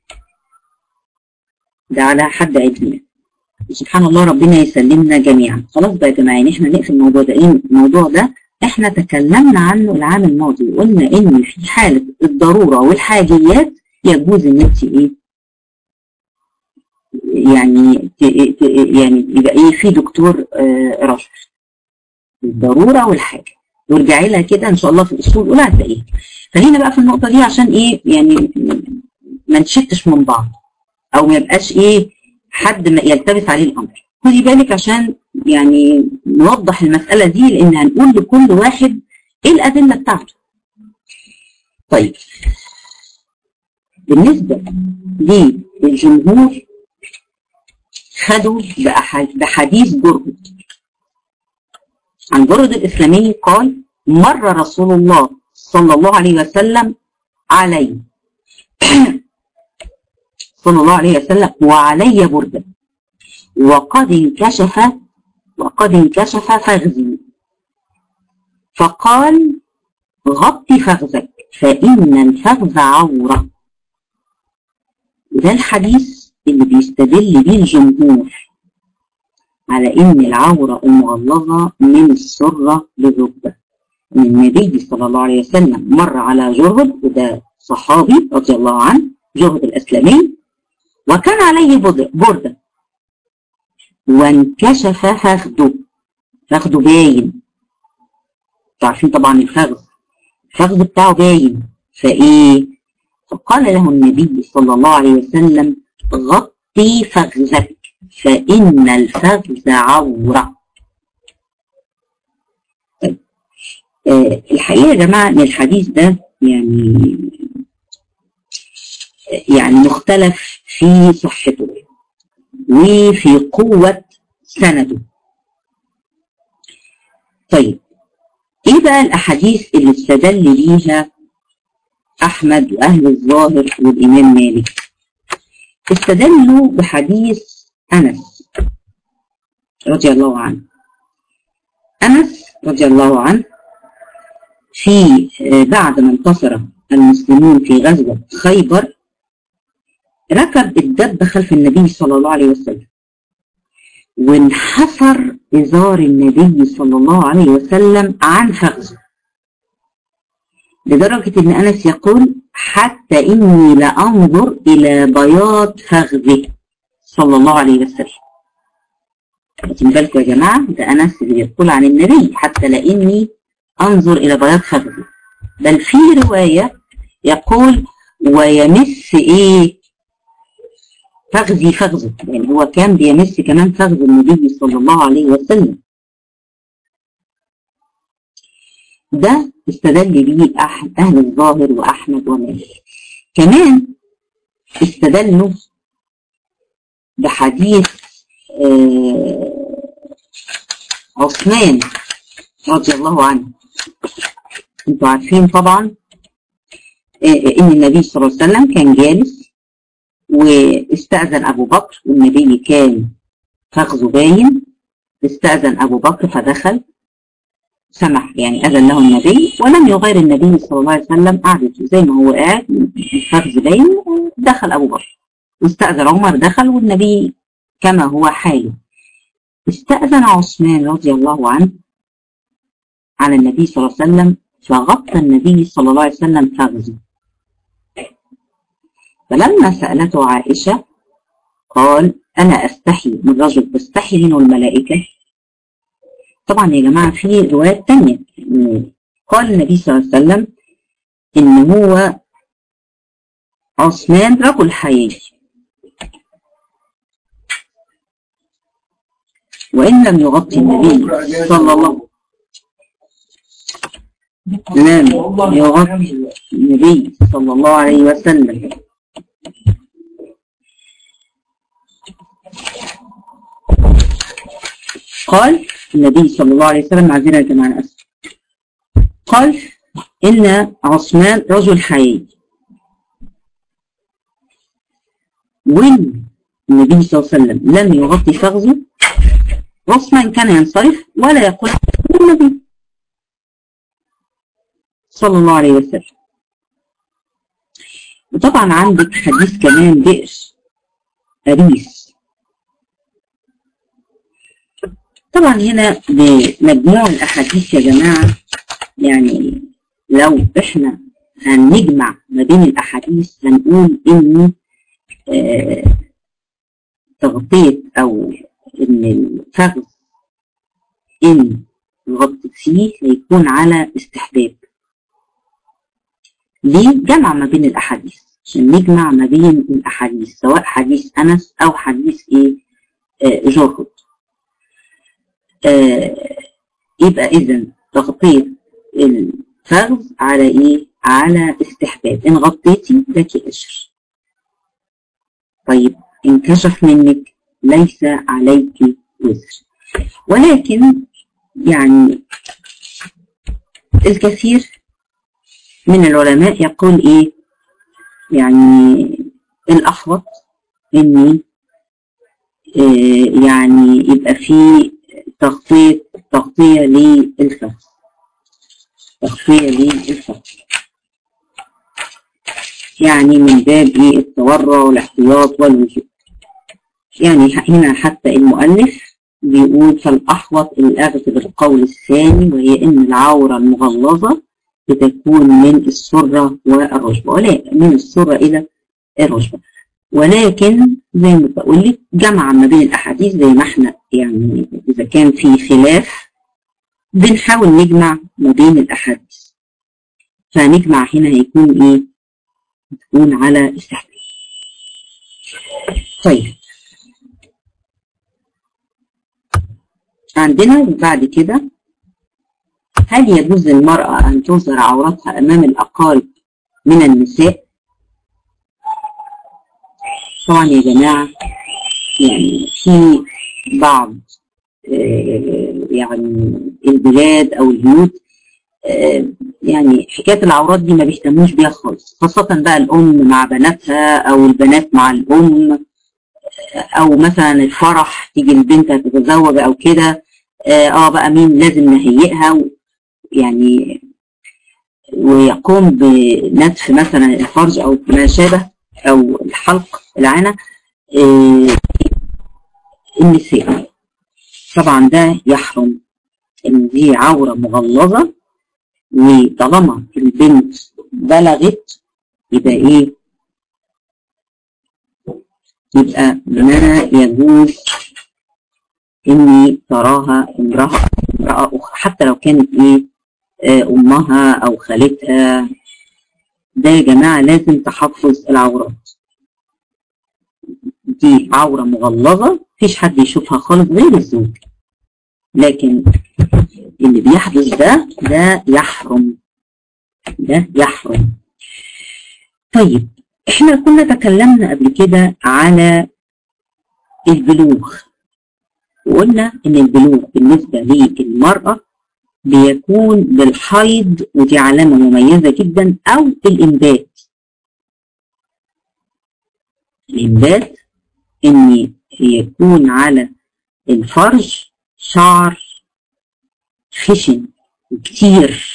ده على حد علمي. سبحان الله، ربنا يسلمنا جميعا. خلاص بقى يا جماعه، احنا نقفل الموضوع ده. ايه الموضوع ده؟ احنا تكلمنا عنه العام الماضي وقلنا ان في حاله الضروره والحاجيات يجوز ان انت ايه يعني يعني يبقى ايه في دكتور رجل الضروره والحاجه، وارجعي لها كده ان شاء الله في الاصول الاولى هتلاقيها. خلينا بقى في النقطه دي عشان ايه يعني ما نشتش من بعض، او ما يبقاش ايه حد ما يلتبس عليه الامر. خدي بالك عشان يعني نوضح المساله دي، لان هنقول لكل واحد ايه الادله بتاعته. طيب بالنسبه للجمهور خدوا بحديث برد عن برد الاسلامي قال: مر رسول الله صلى الله عليه وسلم علي صلى الله عليه وسلم وعلي برده وقد انكشف فخذي، فقال: غطي فخذك فإن الفخذ عورة. وده الحديث اللي بيستدل به الجمهور على إن العورة المغلظة من السرة للركبة. النبي صلى الله عليه وسلم مر على جرهد، وده صحابي رضي الله عنه، جرهد الأسلمي، وكان عليه بردة وانكشف فخذه باين. عارفين طبعا الفخذ بتاعه باين، فايه؟ فقال له النبي صلى الله عليه وسلم: غطي فخذك فإن الفخذ عورة. طيب الحقيقة يا جماعة ان الحديث ده يعني مختلف في صحته وفي قوة سنده. طيب ايه بقى الاحاديث اللي استدل بيها احمد واهل الظاهر والامام مالك؟ استدلوا بحديث انس رضي الله عنه. انس رضي الله عنه في بعد ما انتصر المسلمون في غزوة خيبر ركب الدب خلف النبي صلى الله عليه وسلم، وانحسر إزار النبي صلى الله عليه وسلم عن فخذه، لدرجة إن أنس يقول: حتى إني لأنظر إلى بياض فخذه صلى الله عليه وسلم. خدوا بالكم يا جماعة، ده أنس اللي يقول عن النبي حتى لإني أنظر إلى بياض فخذه. بل في رواية يقول: ويمس إيه فخذه، يعني هو كان بيمس كمان فخذ النبي صلى الله عليه وسلم. ده استدل به أهل الظاهر وأحمد ومالك. كمان استدلوا بحديث عثمان رضي الله عنه. انتوا عارفين طبعا ان النبي صلى الله عليه وسلم كان جالس واستأذن أبو بكر، والنبي كان فخذه باين. استأذن أبو بكر فدخل، سمح يعني أذن له النبي، ولم يغير النبي صلى الله عليه وسلم قعدته زي ما هو قاعد الفخذ باين. دخل أبو بكر واستأذن عمر، دخل والنبي كما هو حاله. استأذن عثمان رضي الله عنه على النبي صلى الله عليه وسلم، فغطى النبي صلى الله عليه وسلم فخذه. فلما سألته عائشة قال: أنا أستحي من رجل تستحي منه الملائكة. طبعا يا جماعة في روايات تانية قال النبي صلى الله عليه وسلم إن هو عثمان رجل حيي، وإن لم يغطي النبي صلى الله لم يغطي النبي صلى الله عليه وسلم قال النبي صلى الله عليه وسلم، معذرة يا جماعة أنا آسف، قال إن عثمان رجل حي، وإن النبي صلى الله عليه وسلم لم يغطي فخذه عثمان كان ينصرف ولا يقول النبي صلى الله عليه وسلم. وطبعا عندك حديث كمان بئر أريس. طبعا هنا بمجموع الأحاديث يا جماعة، يعني لو احنا هنجمع ما بين الأحاديث هنقول إن تغطية أو إن الفخذ إن غطيتيه هيكون على استحباب. ليه؟ جمع ما بين الأحاديث، عشان نجمع ما بين الأحاديث سواء حديث أنس أو حديث جرد. يبقى إذن تغطية الفخذ على إيه؟ على استحباب. إن غطيتي لك أجر. طيب إن كشف منك ليس عليك وزر. ولكن يعني الكثير من العلماء يقول إيه؟ يعني الأحوط إني يعني يبقى في تغطية للفخذ، تغطية للفخذ، يعني من باب التورع والاحتياط والوجوب. يعني هنا حتى المؤلف بيقول فالأحوط الأخذ بالقول الثاني، وهي إن العورة المغلظة بتكون من السرة والركبة، ولا من السرة إلى الركبة. ولكن زي ما بقول لك جمع ما بين الأحاديث، زي ما احنا يعني إذا كان في خلاف بنحاول نجمع ما بين الأحاديث. فنجمع هنا هيكون إيه؟ تكون على استحباب. طيب عندنا بعد كده، هل يجوز للمرأة أن تظهر عورتها أمام الأقارب من النساء؟ طبعا يا جماعة يعني في بعض يعني البلاد أو البيوت يعني حكاية العورات دي ما بيهتموش بيها خالص، خاصة بقى الأم مع بناتها أو البنات مع الأم، أو مثلا الفرح تيجي البنت هتتزوج أو كده، بقى مين لازم نهيئها يعني ويقوم بنتف مثلا الفرج أو ما شابه أو الحلق العانة النساء. طبعا ده يحرم، إن دي عورة مغلظة، وطالما البنت بلغت يبقى إيه؟ يبقى ما يجوز إني تراها امرأة أخرى حتى لو كانت إيه؟ أمها أو خالتها. ده يا جماعة لازم تحفظ العورات. دي عورة مغلظة مفيش حد يشوفها خالص غير الزوج، لكن اللي بيحدث ده يحرم، ده يحرم. طيب احنا كنا تكلمنا قبل كده على البلوغ، وقلنا ان البلوغ بالنسبة للمرأة بيكون بالحيض، ودي علامة مميزة جدا، او الانبات. الانبات ان يكون على الفرج شعر خشن كتير،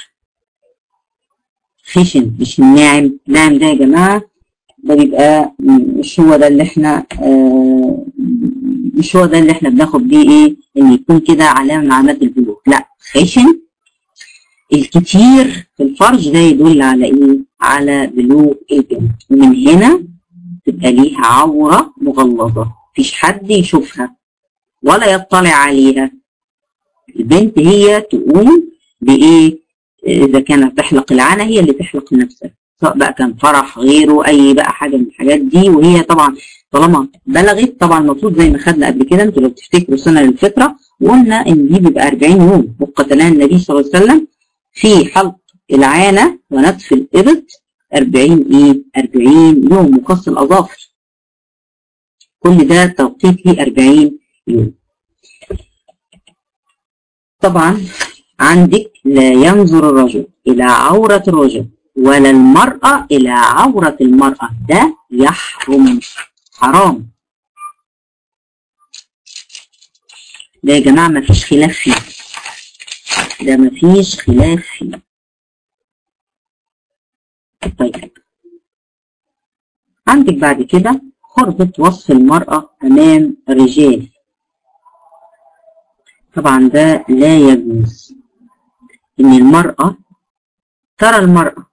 خشن مش الناعم. ناعم ده يا جماعة ده بيبقى مش هو ده اللي احنا مش هو ده اللي احنا بناخد بيه ايه ان يكون كده علامة من علامات البلوغ. لا، خشن الكتير في الفرج ده يدل على ايه؟ على بلوغ البنت. ومن هنا تبقى ليها عورة مغلظة مفيش حد يشوفها ولا يطلع عليها. البنت هي تقوم بايه؟ اذا كانت تحلق العانة هي اللي تحلق نفسها، سواء بقى كان فرح غيره اي بقى حاجة من الحاجات دي. وهي طبعا طالما بلغت، طبعا المفروض زي ما خدنا قبل كده، انتوا لو تفتكروا سنة للفطرة وقلنا ان دي بيبقى 40 يوم، وقتلها النبي صلى الله عليه وسلم في حلق العانة ونتف الإبط 40 يوم، وقص الأظافر كل ده توقيت ليه 40 يوم. طبعا عندك لا ينظر الرجل إلى عورة الرجل ولا المرأة إلى عورة المرأة، ده يحرم، حرام. ده يا جماعة ما فيش خلاف فيه، ده ما فيش خلاف فيه. طيب عندك بعد كده حرمة وصف المرأة أمام الرجال. طبعا ده لا يجوز إن المرأة ترى المرأة،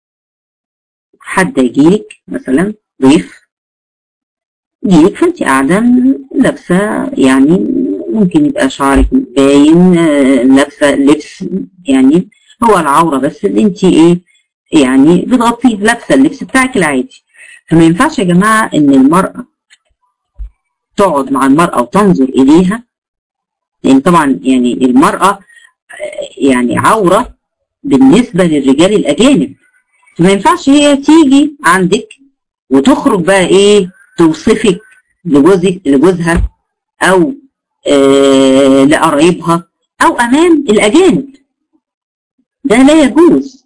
حد يجيلك مثلا ضيف يجيلك فانت قاعدة لابسة، يعني ممكن يبقى شعرك باين، لابسة لبس يعني هو العورة بس اللي انت ايه يعني بتغطيه، لابسة اللبس بتاعك العادي. فما ينفعش يا جماعة ان المرأة تقعد مع المرأة وتنظر اليها، لان طبعا يعني المرأة يعني عورة بالنسبة للرجال الأجانب، فما ينفعش هي تيجي عندك وتخرج بقى ايه توصفك لجوزها او لقرايبها او امام الاجانب، ده لا يجوز.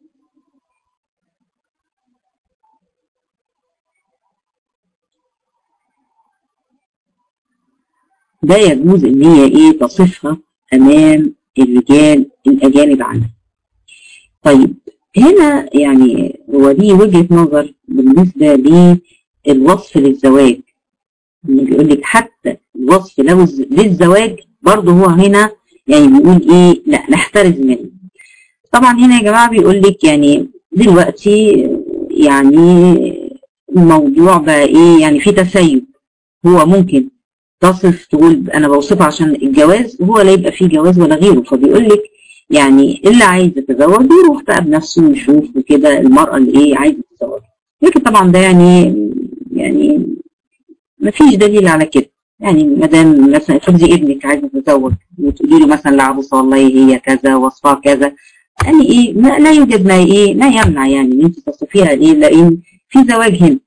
ده يجوز ان هي ايه تصفها امام الرجال الاجانب عنها. طيب هنا يعني هو دي وجهة نظر بالنسبة للوصف للزواج، اللي بيقول لك حتى الوصف للزواج برضه هو هنا يعني بيقول ايه لا نحترز منه. طبعا هنا يا جماعة بيقول لك يعني دلوقتي يعني الموضوع بقى ايه يعني في تسيب، هو ممكن تصف تقول انا بوصفها عشان الجواز وهو لا يبقى فيه جواز ولا غيره، فبيقول لك يعني اللي عايز يتزوج بيروح بقى بنفسه ويشوف وكده المرأة اللي ايه عايزة تتزوج، لكن طبعا ده يعني ما فيش دليل على كده. يعني ما دام مثلا افرضي ابنك عايز يتزوج وتقولي له مثلا العروسه والله هي كذا وصفها كذا، يعني ايه لا يوجد ما يمنع يعني ان انت تصفيها ايه، لان في زواج هنا.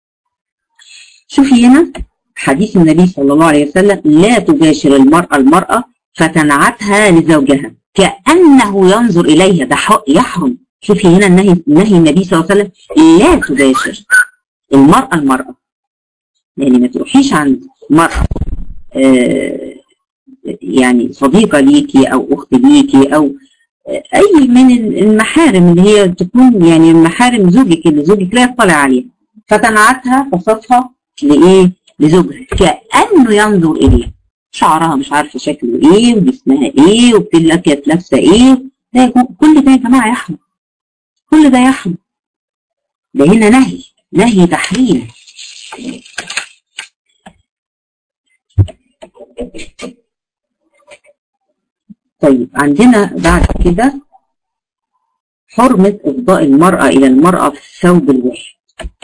شوفي هنا حديث النبي صلى الله عليه وسلم لا تباشر المرأة فتنعتها لزوجها كأنه ينظر إليها، ده يحرم. شوفي هنا نهي النبي صلى الله عليه وسلم لا تباشر المرأة، يعني ما تروحيش عند مرأة يعني صديقة ليكي أو أخت ليكي أو أي من المحارم اللي هي تكون يعني محارم زوجك اللي زوجك لا يطلع عليها، فتنعتها وصفها لإيه لزوجها كأنه ينظر إليه، شعرها مش عارفة شكله إيه وجسمها إيه وبتلك لابسة إيه، كل ده يا جماعة يحرم، كل ده يحرم. ده هنا نهي تحريم. طيب عندنا بعد كده حرمة إفضاء المرأة إلى المرأة في الثوب الواحد.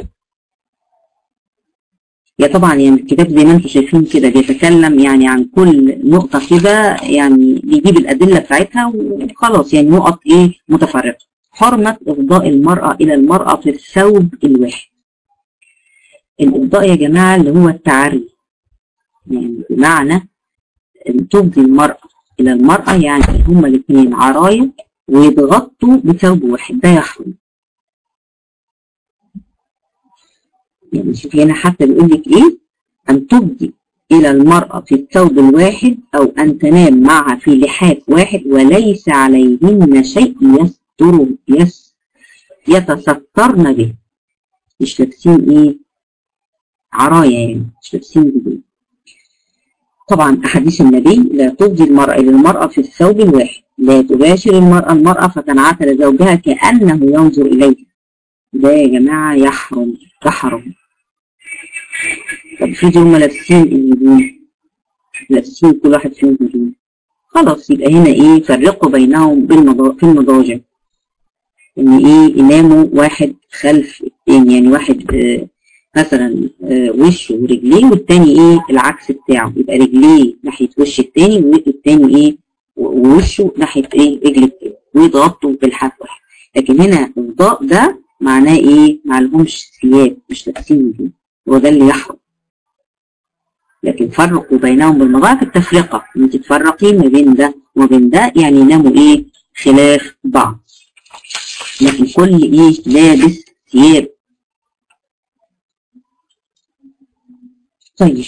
يا طبعا يعني الكتاب زي ما انتم شايفين كده بيتكلم يعني عن كل نقطة كده، يعني بيجيب الأدلة بتاعتها وخلاص، يعني نقط إيه متفرقة. حرمة إفضاء المرأة إلى المرأة في الثوب الواحد. الإفضاء يا جماعة اللي هو التعري، يعني بمعنى أن تفضي المرأة إلى المرأة يعني هما الاثنين عرايا ويتغطوا بثوب واحد، ده يحرم. يعني شوفي هنا حتى بيقول لك إيه أن تفضي إلى المرأة في الثوب الواحد أو أن تنام معها في لحاف واحد وليس عليهن شيء يتسترن به، مش لابسين إيه عرايا، يعني مش لابسين بدون. طبعا أحاديث النبي لا تفضي المرأة إلى المرأة في الثوب الواحد، لا تباشر المرأة فتنعت لزوجها كأنه ينظر إليها، ده يا جماعة يحرم. طب في هم لابسين الهدوم، لابسين كل واحد فيهم هدوم، خلاص يبقى هنا ايه فرقوا بينهم في المضاجع، ان ايه يناموا واحد خلف التاني، يعني واحد مثلا وشه ورجليه والتاني ايه العكس بتاعه، يبقى رجليه ناحية وش التاني والتاني ايه ووشه ناحية ايه رجل التاني، ويضغطوا بالحاف واحد. لكن هنا الضاء ده معناه ايه؟ معلهمش ثياب، مش لابسين دي، هو ده اللي يحرم. لكن فرقوا بينهم بالمضاعف في التفرقه، انت تفرقي ما بين ده وما بين ده، يعني يناموا ايه؟ خلاف بعض. لكن كل ايه؟ لابس ثياب. طيب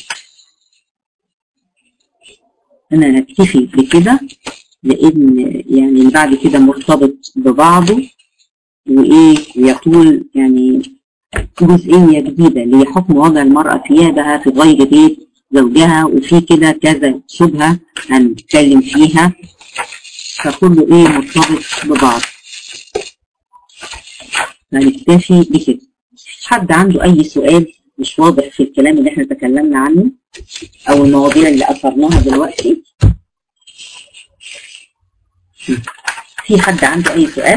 انا هكتفي بكده، لان يعني اللي بعد كده مرتبط ببعضه وايه، ويطول يعني جزئيه جديده اللي هي حكم وضع المراه ثيابها في غير بيت زوجها، وفي كده كذا شبهه هنتكلم فيها، فكله ايه مرتبط ببعض. هنكتفي بكده. حد عنده اي سؤال مش واضح في الكلام اللي احنا تكلمنا عنه او المواضيع اللي اثرناها دلوقتي؟ في حد عنده اي سؤال؟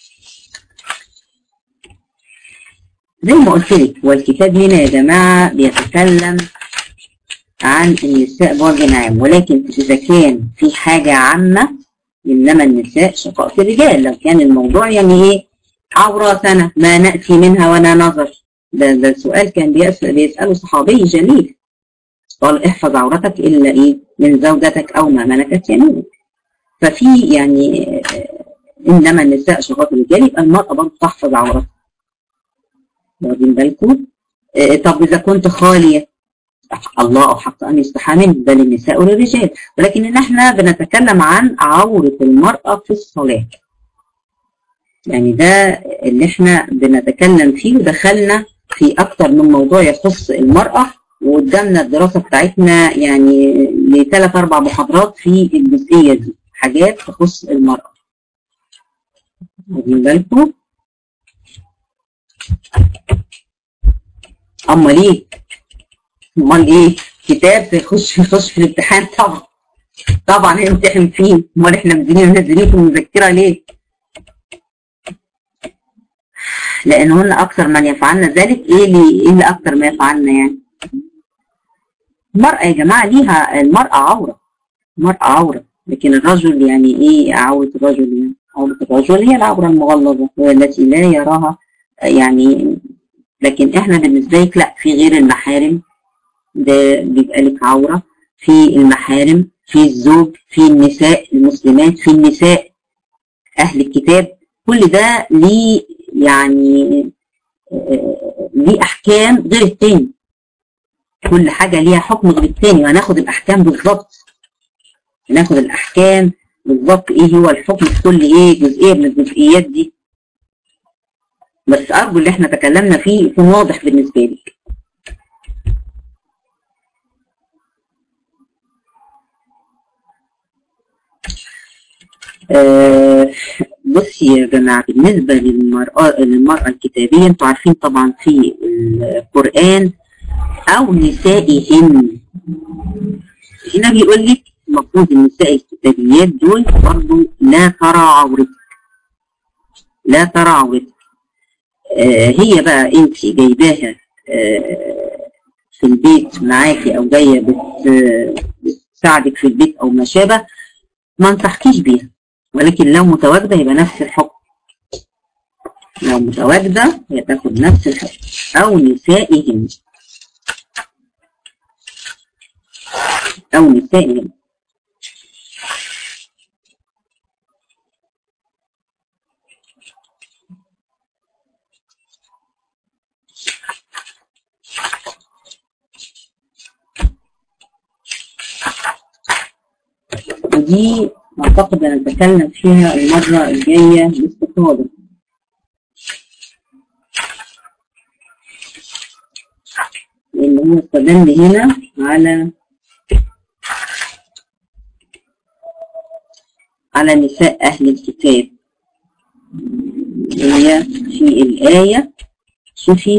زي ما قلت لك، والكتاب هنا يا جماعه بيتكلم عن النساء بوجه عام، ولكن اذا كان في حاجه عامه انما النساء شقائق الرجال، لو كان الموضوع يعني ايه عوراتنا ما ناتي منها ولا نظر، ده سؤال كان بيساله صحابي جليل، قال احفظ عورتك الا ايه من زوجتك او ما ملكت يمينك. ففي يعني انما النساء شقائق الرجال، يبقى المراه برضه تحفظ عورتها، واخدين بالكم؟ طب اذا كنت خاليه، الله احق ان يستحى منه، ده للنساء وللرجال، ولكن ان احنا بنتكلم عن عوره المراه في الصلاه، يعني ده اللي احنا بنتكلم فيه، ودخلنا في اكتر من موضوع يخص المراه، وقدامنا الدراسه بتاعتنا يعني ل3 4 محاضرات في الجزئيه دي، حاجات تخص المراه، واخدين بالكم؟ امال ايه كتاب يخش في الامتحان؟ طبعا هنمتحن فيه، امال احنا منزلين في المذكره ليه؟ لانهن اكثر من يفعلن ذلك. ايه اللي اكثر ما يفعلن يعني؟ المرأة يا جماعة ليها، المرأة عورة، المرأة عورة، لكن الرجل يعني ايه عورة الرجل؟ يعني عورة الرجل هي العورة المغلظة، وهي التي لا يراها يعني، لكن احنا بالنسبة لك لا، في غير المحارم ده بيبقى لك عورة، في المحارم، في الزوج، في النساء المسلمات، في النساء اهل الكتاب، كل ده ليه يعني ليه احكام غير التاني، كل حاجة ليها حكم غير التاني، وهناخد الاحكام بالظبط، هناخد الاحكام بالظبط، ايه هو الحكم في كل ايه جزئية من الجزئيات دي، بس ارجو اللي احنا تكلمنا فيه يكون واضح بالنسبة لك. بصي يا جماعة، بالنسبة للمرأة الكتابية، انتوا عارفين طبعا في القرآن او نسائهن، هنا بيقول لك المفروض النساء الكتابيات دول برضه لا ترى عورتك، لا ترى عورتك. هي بقى انت جايباها في البيت معاكي، او جايه بتساعدك في البيت او ما شابه، ما انصحكيش بيها، ولكن لو متواجده يبقى نفس الحكم، لو متواجده هي تاخد نفس الحكم. او نسائهن، او نسائهن. ودي اعتقد هنتكلم فيها المره الجايه باستفاضه، لان هو استدل هنا على نساء اهل الكتاب، هي في الايه شوفي: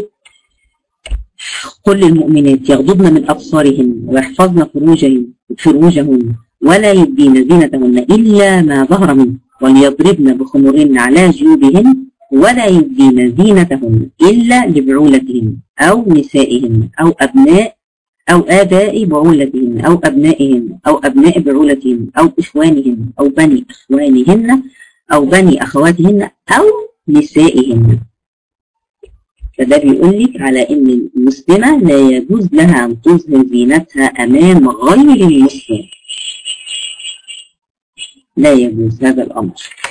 قل للمؤمنات يغضضن من ابصارهن ويحفظن فروجهن ولا يبدين زينتهن الا ما ظهر منه وليضربن بخمرهن على جيوبهن ولا يبدين زينتهن الا لبعولتهن او نسائهن او اباء بعولتهن او ابنائهن او ابناء بعولتهن او اخوانهن او بني اخوانهن او بني اخواتهن او نسائهن. فده بيقول لك على ان المسلمة لا يجوز لها ان تظهر زينتها امام غير المسلم، لا يجوز هذا الامر.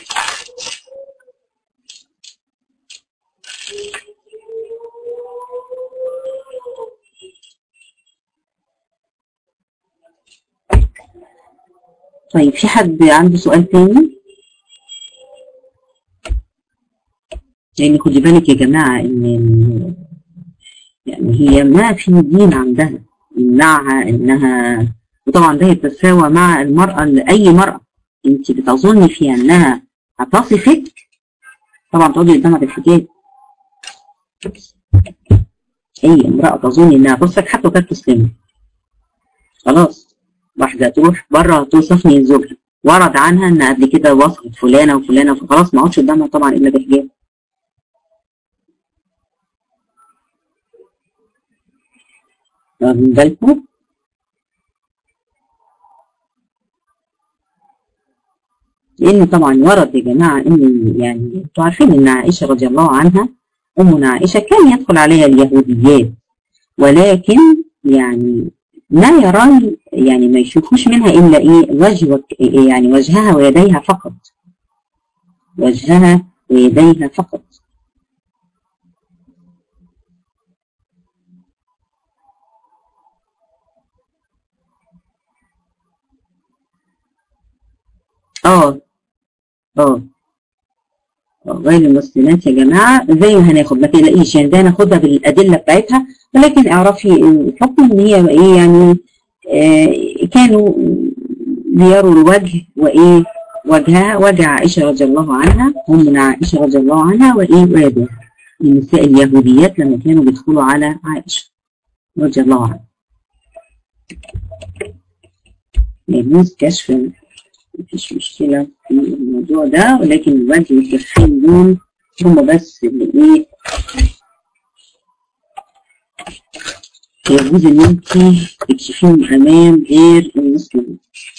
طيب في حد عنده سؤال تاني؟ يعني خدي بالك يا جماعة ان يعني هي ما في دين عندها يمنعها انها، وطبعا ده يتساوى مع المرأة لأي مرأة انت بتظني فيها انها هتصفك، طبعا تقعدي قدامها بالحجاب. اي امرأة تظني انها تصفك حتى وكانت مسلمة، خلاص واحدة تروح بره توصفني لزوجها، ورد عنها ان قبل كده وصفت فلانة وفلانة، فخلاص ما اقعدش قدامها طبعا الا بحجاب. واخدين بالكم؟ لان طبعا ورد يا جماعه ان يعني انتوا عارفين ان عائشه رضي الله عنها، امنا عائشه كان يدخل عليها اليهوديات، ولكن يعني ما يران يعني ما يشوفوش منها الا ايه يعني وجهها ويديها فقط، وجهها ويديها فقط. اه اه غير المسلمات يا جماعة زي ما هناخد، ما تقلقيش يعني ده هناخدها بالأدلة بتاعتها، ولكن اعرفي الحكم ان هي ايه يعني كانوا بيروا الوجه وايه وجهها، وجه عائشة رضي الله عنها، أمنا عائشة رضي الله عنها وايه ويدها النساء اليهوديات لما كانوا بيدخلوا على عائشة رضي الله عنها. يجوز كشف، مفيش مشكلة في الموضوع ده، ولكن الوجه والكفين دول هم بس اللي ايه يجوز ان انت تكشفيهم امام غير المسلمين.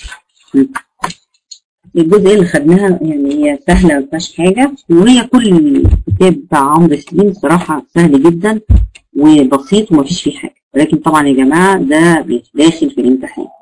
الجزء اللي خدناها يعني هي سهلة مفيهاش حاجة، وهي كل الكتاب بتاع عمرو سليم صراحة سهل جدا وبسيط ومفيش فيه حاجة، ولكن طبعا يا جماعة ده بيتداخل في الامتحان.